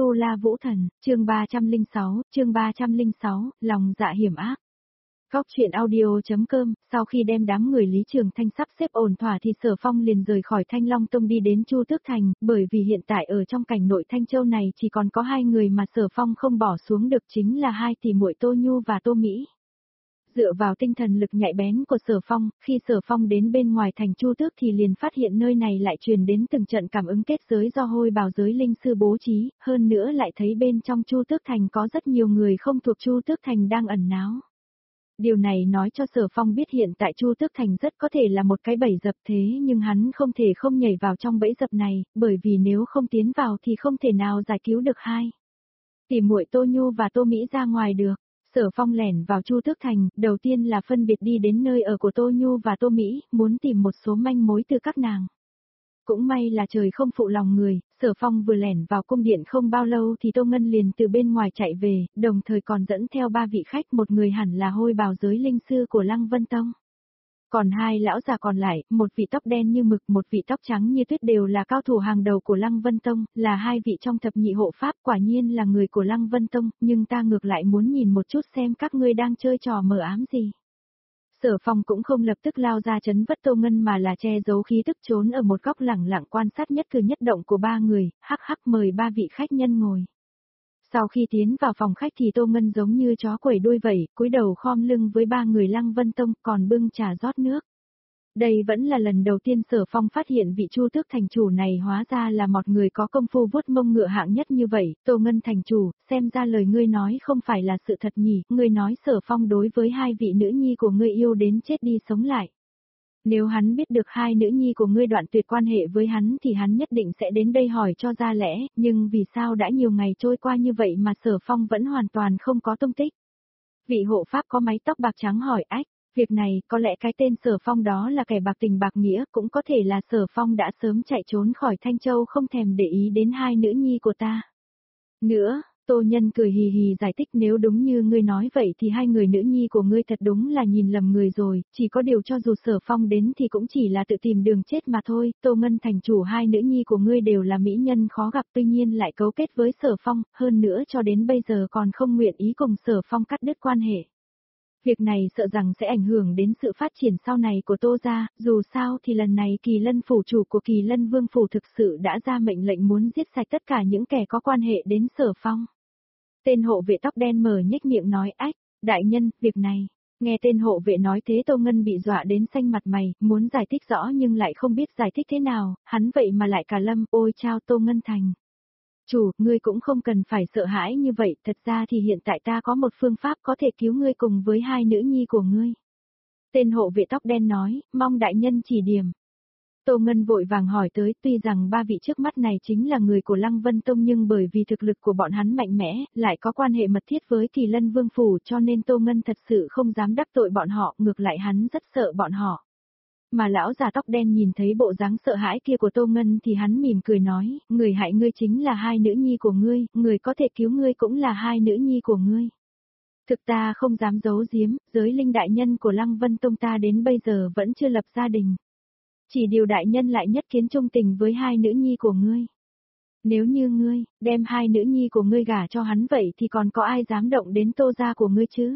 Tu La Vũ Thần, chương 306, lòng dạ hiểm ác. Góc chuyện audio.com, sau khi đem đám người Lý Trường Thanh sắp xếp ổn thỏa thì Sở Phong liền rời khỏi Thanh Long Tông đi đến Chu Tước Thành, bởi vì hiện tại ở trong cảnh nội Thanh Châu này chỉ còn có hai người mà Sở Phong không bỏ xuống được, chính là hai tỷ muội Tô Nhu và Tô Mỹ. Dựa vào tinh thần lực nhạy bén của Sở Phong, khi Sở Phong đến bên ngoài thành Chu Tước thì liền phát hiện nơi này lại truyền đến từng trận cảm ứng kết giới do Hôi Bào giới linh sư bố trí, hơn nữa lại thấy bên trong Chu Tước Thành có rất nhiều người không thuộc Chu Tước Thành đang ẩn náu. Điều này nói cho Sở Phong biết hiện tại Chu Tước Thành rất có thể là một cái bẫy dập, thế nhưng hắn không thể không nhảy vào trong bẫy dập này, bởi vì nếu không tiến vào thì không thể nào giải cứu được hai tỷ muội Tô Nhu và Tô Mỹ ra ngoài được. Sở Phong lẻn vào Chu Tước Thành, đầu tiên là phân biệt đi đến nơi ở của Tô Nhu và Tô Mỹ, muốn tìm một số manh mối từ các nàng. Cũng may là trời không phụ lòng người, Sở Phong vừa lẻn vào cung điện không bao lâu thì Tô Ngân liền từ bên ngoài chạy về, đồng thời còn dẫn theo ba vị khách, một người hẳn là Hôi Bào giới linh sư của Lăng Vân Tông. Còn hai lão già còn lại, một vị tóc đen như mực, một vị tóc trắng như tuyết đều là cao thủ hàng đầu của Lăng Vân Tông, là hai vị trong thập nhị hộ pháp, quả nhiên là người của Lăng Vân Tông, nhưng ta ngược lại muốn nhìn một chút xem các ngươi đang chơi trò mờ ám gì. Sở Phong cũng không lập tức lao ra trấn vất Tô Ngân mà là che giấu khí tức, trốn ở một góc lẳng lặng quan sát nhất cử nhất động của ba người, hắc hắc mời ba vị khách nhân ngồi. Sau khi tiến vào phòng khách thì Tô Ngân giống như chó quẩy đuôi vậy, cúi đầu khom lưng với ba người Lăng Vân Tông, còn bưng trà rót nước. Đây vẫn là lần đầu tiên Sở Phong phát hiện vị Chu Tước thành chủ này hóa ra là một người có công phu vuốt mông ngựa hạng nhất như vậy. Tô Ngân thành chủ, xem ra lời ngươi nói không phải là sự thật nhỉ, ngươi nói Sở Phong đối với hai vị nữ nhi của ngươi yêu đến chết đi sống lại. Nếu hắn biết được hai nữ nhi của ngươi đoạn tuyệt quan hệ với hắn thì hắn nhất định sẽ đến đây hỏi cho ra lẽ, nhưng vì sao đã nhiều ngày trôi qua như vậy mà Sở Phong vẫn hoàn toàn không có tung tích. Vị hộ pháp có mái tóc bạc trắng hỏi ách, việc này có lẽ cái tên Sở Phong đó là kẻ bạc tình bạc nghĩa, cũng có thể là Sở Phong đã sớm chạy trốn khỏi Thanh Châu không thèm để ý đến hai nữ nhi của ta. Nữa, Tô Nhân cười hì hì giải thích, nếu đúng như ngươi nói vậy thì hai người nữ nhi của ngươi thật đúng là nhìn lầm người rồi, chỉ có điều cho dù Sở Phong đến thì cũng chỉ là tự tìm đường chết mà thôi. Tô Ngân thành chủ, hai nữ nhi của ngươi đều là mỹ nhân khó gặp, tuy nhiên lại cấu kết với Sở Phong, hơn nữa cho đến bây giờ còn không nguyện ý cùng Sở Phong cắt đứt quan hệ. Việc này sợ rằng sẽ ảnh hưởng đến sự phát triển sau này của Tô gia, dù sao thì lần này Kỳ Lân phủ chủ của Kỳ Lân Vương phủ thực sự đã ra mệnh lệnh muốn giết sạch tất cả những kẻ có quan hệ đến Sở Phong. Tên hộ vệ tóc đen mở nhếch miệng nói ách, đại nhân, việc này. Nghe tên hộ vệ nói thế Tô Ngân bị dọa đến xanh mặt mày, muốn giải thích rõ nhưng lại không biết giải thích thế nào, hắn vậy mà lại cả lâm, ôi chao Tô Ngân thành. Chủ, ngươi cũng không cần phải sợ hãi như vậy, thật ra thì hiện tại ta có một phương pháp có thể cứu ngươi cùng với hai nữ nhi của ngươi. Tên hộ vệ tóc đen nói, mong đại nhân chỉ điểm. Tô Ngân vội vàng hỏi tới, tuy rằng ba vị trước mắt này chính là người của Lăng Vân Tông nhưng bởi vì thực lực của bọn hắn mạnh mẽ, lại có quan hệ mật thiết với Kỳ Lân Vương phủ cho nên Tô Ngân thật sự không dám đắc tội bọn họ, ngược lại hắn rất sợ bọn họ. Mà lão già tóc đen nhìn thấy bộ dáng sợ hãi kia của Tô Ngân thì hắn mỉm cười nói, người hại ngươi chính là hai nữ nhi của ngươi, người có thể cứu ngươi cũng là hai nữ nhi của ngươi. Thực ta không dám giấu giếm, giới linh đại nhân của Lăng Vân Tông ta đến bây giờ vẫn chưa lập gia đình. Chỉ điều đại nhân lại nhất kiến trung tình với hai nữ nhi của ngươi. Nếu như ngươi, đem hai nữ nhi của ngươi gả cho hắn vậy thì còn có ai dám động đến Tô gia của ngươi chứ?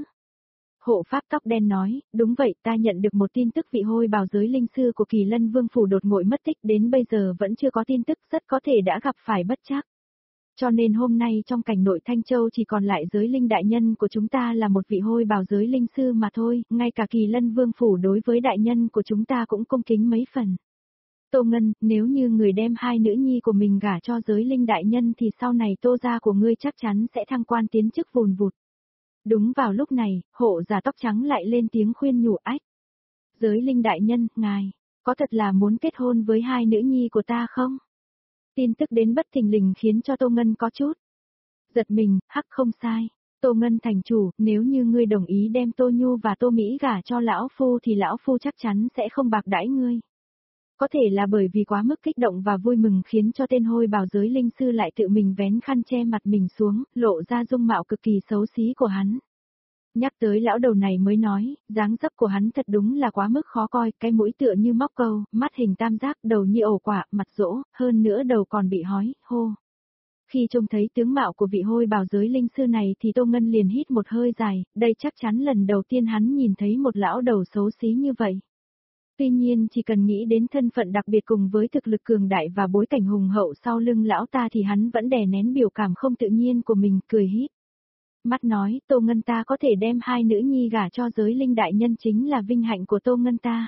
Hộ pháp tóc đen nói, đúng vậy, ta nhận được một tin tức vị Hôi Bào giới linh sư của Kỳ Lân Vương phủ đột ngột mất tích, đến bây giờ vẫn chưa có tin tức, rất có thể đã gặp phải bất trắc. Cho nên hôm nay trong cảnh nội Thanh Châu chỉ còn lại giới linh đại nhân của chúng ta là một vị Hôi Bào giới linh sư mà thôi, ngay cả Kỳ Lân Vương phủ đối với đại nhân của chúng ta cũng cung kính mấy phần. Tô Ngân, nếu như người đem hai nữ nhi của mình gả cho giới linh đại nhân thì sau này Tô gia của ngươi chắc chắn sẽ thăng quan tiến chức vùn vụt. Đúng vào lúc này, hộ già tóc trắng lại lên tiếng khuyên nhủ ách. Giới linh đại nhân, ngài, có thật là muốn kết hôn với hai nữ nhi của ta không? Tin tức đến bất thình lình khiến cho Tô Ngân có chút giật mình, hắc không sai. Tô Ngân thành chủ, nếu như ngươi đồng ý đem Tô Nhu và Tô Mỹ gả cho lão phu thì lão phu chắc chắn sẽ không bạc đãi ngươi. Có thể là bởi vì quá mức kích động và vui mừng khiến cho tên Hôi Bào giới linh sư lại tự mình vén khăn che mặt mình xuống, lộ ra dung mạo cực kỳ xấu xí của hắn. Nhắc tới lão đầu này mới nói, dáng dấp của hắn thật đúng là quá mức khó coi, cái mũi tựa như móc câu, mắt hình tam giác, đầu như ổ quả, mặt rỗ, hơn nữa đầu còn bị hói, hô. Khi trông thấy tướng mạo của vị hôi bào giới linh sư này thì Tô Ngân liền hít một hơi dài, đây chắc chắn lần đầu tiên hắn nhìn thấy một lão đầu xấu xí như vậy. Tuy nhiên chỉ cần nghĩ đến thân phận đặc biệt cùng với thực lực cường đại và bối cảnh hùng hậu sau lưng lão ta thì hắn vẫn đè nén biểu cảm không tự nhiên của mình, cười híp mắt nói, Tô Ngân ta có thể đem hai nữ nhi gả cho giới linh đại nhân chính là vinh hạnh của Tô Ngân ta.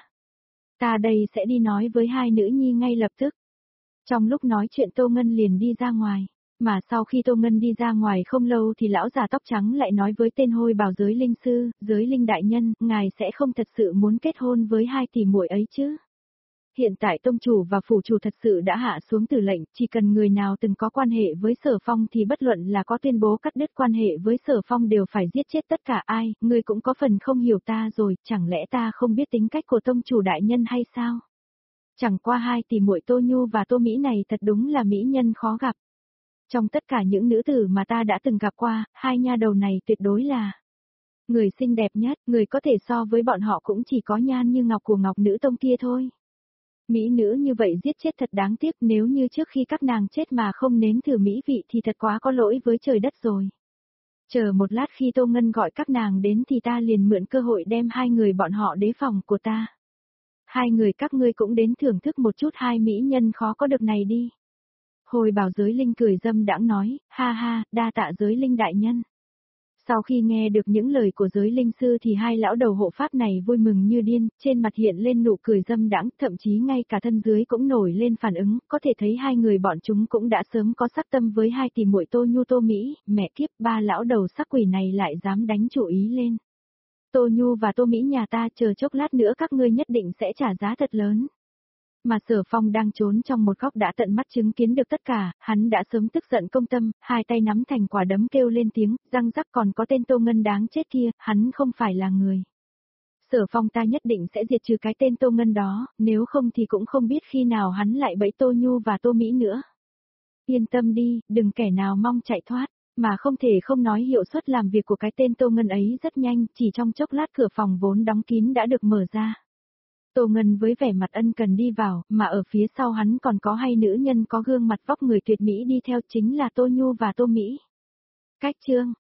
Ta đây sẽ đi nói với hai nữ nhi ngay lập tức. Trong lúc nói chuyện Tô Ngân liền đi ra ngoài. Mà sau khi Tô Ngân đi ra ngoài không lâu thì lão già tóc trắng lại nói với tên hôi bào giới linh sư, giới linh đại nhân, ngài sẽ không thật sự muốn kết hôn với hai tỷ muội ấy chứ. Hiện tại tông chủ và phủ chủ thật sự đã hạ xuống tử lệnh, chỉ cần người nào từng có quan hệ với Sở Phong thì bất luận là có tuyên bố cắt đứt quan hệ với Sở Phong đều phải giết chết tất cả ai, ngươi cũng có phần không hiểu ta rồi, chẳng lẽ ta không biết tính cách của tông chủ đại nhân hay sao? Chẳng qua hai tỷ muội Tô Nhu và Tô Mỹ này thật đúng là mỹ nhân khó gặp. Trong tất cả những nữ tử mà ta đã từng gặp qua, hai nha đầu này tuyệt đối là người xinh đẹp nhất, người có thể so với bọn họ cũng chỉ có Nhan Như Ngọc của Ngọc Nữ Tông kia thôi. Mỹ nữ như vậy giết chết thật đáng tiếc, nếu như trước khi các nàng chết mà không nếm thử mỹ vị thì thật quá có lỗi với trời đất rồi. Chờ một lát khi Tô Ngân gọi các nàng đến thì ta liền mượn cơ hội đem hai người bọn họ đến phòng của ta. Hai người các ngươi cũng đến thưởng thức một chút hai mỹ nhân khó có được này đi. Hồi bào giới linh cười dâm đãng nói, ha ha, đa tạ giới linh đại nhân. Sau khi nghe được những lời của giới linh sư thì hai lão đầu hộ pháp này vui mừng như điên, trên mặt hiện lên nụ cười dâm đãng, thậm chí ngay cả thân dưới cũng nổi lên phản ứng, có thể thấy hai người bọn chúng cũng đã sớm có sắc tâm với hai tỷ muội Tô Nhu Tô Mỹ, mẹ kiếp, ba lão đầu sắc quỷ này lại dám đánh chủ ý lên. Tô Nhu và Tô Mỹ nhà ta chờ chốc lát nữa các ngươi nhất định sẽ trả giá thật lớn. Mà Sở Phong đang trốn trong một góc đã tận mắt chứng kiến được tất cả, hắn đã sớm tức giận công tâm, hai tay nắm thành quả đấm kêu lên tiếng, răng rắc còn có tên Tô Ngân đáng chết kia, hắn không phải là người. Sở Phong ta nhất định sẽ diệt trừ cái tên Tô Ngân đó, nếu không thì cũng không biết khi nào hắn lại bẫy Tô Nhu và Tô Mỹ nữa. Yên tâm đi, đừng kẻ nào mong chạy thoát, mà không thể không nói hiệu suất làm việc của cái tên Tô Ngân ấy rất nhanh, chỉ trong chốc lát cửa phòng vốn đóng kín đã được mở ra. Tô Ngân với vẻ mặt ân cần đi vào, mà ở phía sau hắn còn có hai nữ nhân có gương mặt vóc người tuyệt mỹ đi theo chính là Tô Nhu và Tô Mỹ. Cách chương